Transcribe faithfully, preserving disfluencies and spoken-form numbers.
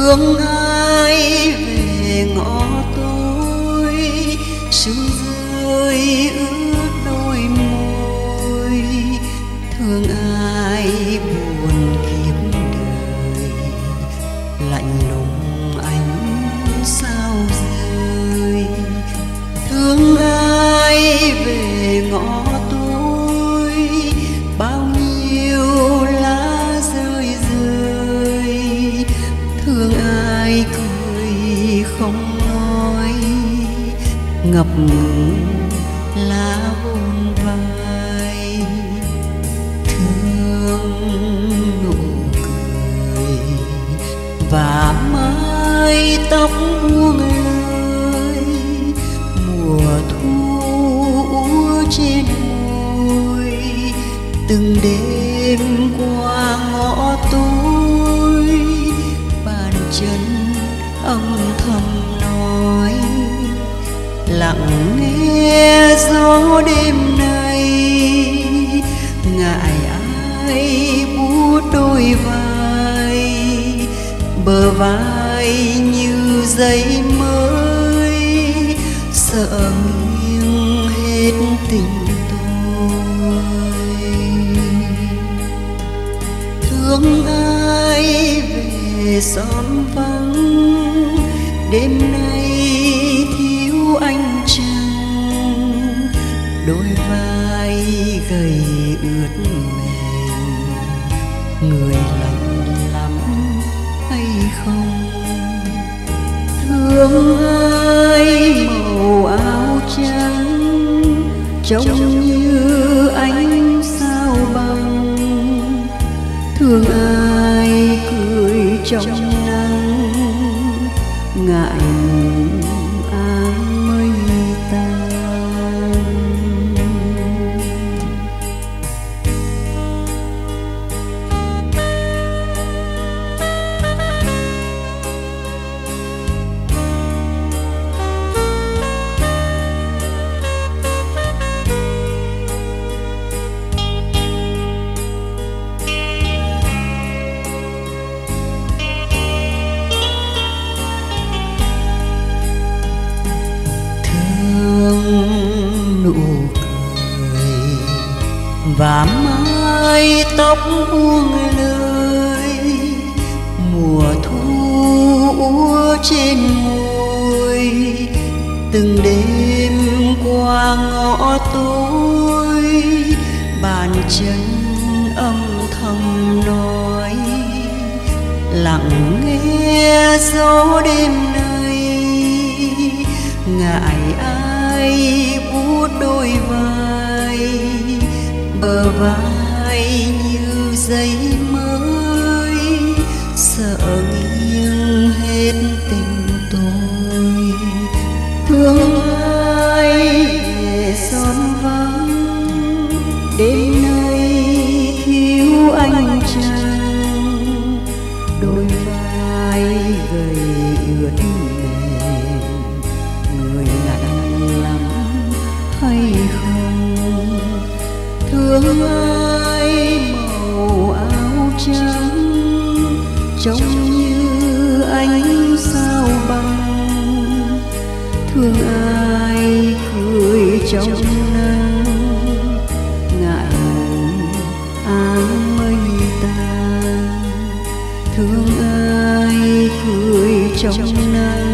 thương ai về ngõ tôi, sương rơi ướt đôi môi. Thương ai buồn kiếp đời, lạnh lùng ánh sao rơi. Thương ai về ngõ tôi, bao nhiêu lá rơi rơi. Thương ai cười không nói, ngập ngừng lá hôn vai. Thương nụ cười và mái tóc buông lơi, mùa thu úa trên môi. Từng đêm qua ngõ tôi, bàn chân âm thầm nói, lặng nghe gió đêm nay. Ngại ai buốt đôi vai, bờ vai như giấy mới, sợ nghiêng hết tình tôi. Thương ai về xóm vắng, đêm nay thiếu anh chăng. Đôi vai gầy ướt mềm, người lạnh lắm hay không. Thương ai màu áo trắng, trông như ánh sao băng. Thương ai cười trong nắng, ngại ngùng áng mây tan. Nụ cười và mái tóc buông lơi, mùa thu úa trên môi. Từng đêm qua ngõ tôi, bàn chân âm thầm nói, lặng nghe gió đêm nay. Ngại ai buốt đôi vai, bờ vai như giấy mới, sợ nghiêng hết tình tôi. Thương ai về xóm vắng, đêm nay thiếu anh chăng. Đôi vai gầy ướt mềm, người lạnh lắm hay không. Thương ai màu áo trắng, trông như ánh sao băng. Thương ai cười trong nắng, ngại ngùng áng mây tan. Thương ai cười trong nắng,